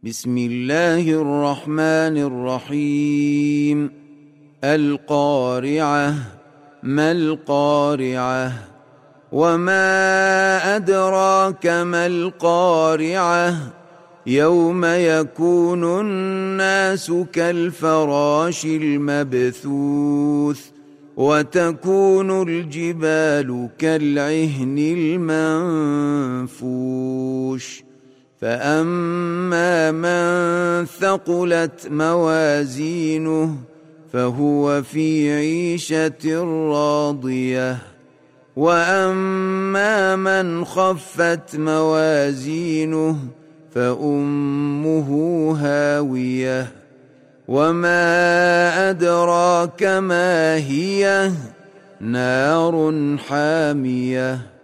بسم الله الرحمن الرحيم. القارعة. ما القارعة؟ وما أدراك ما القارعة؟ يوم يكون الناس كالفراش المبثوث وتكون الجبال كالعهن المنفوش. فأما من ثقلت موازينه فهو في عيشة راضية، وأما من خفت موازينه فأمه هاوية. وما أدراك ما هي؟ نار حامية.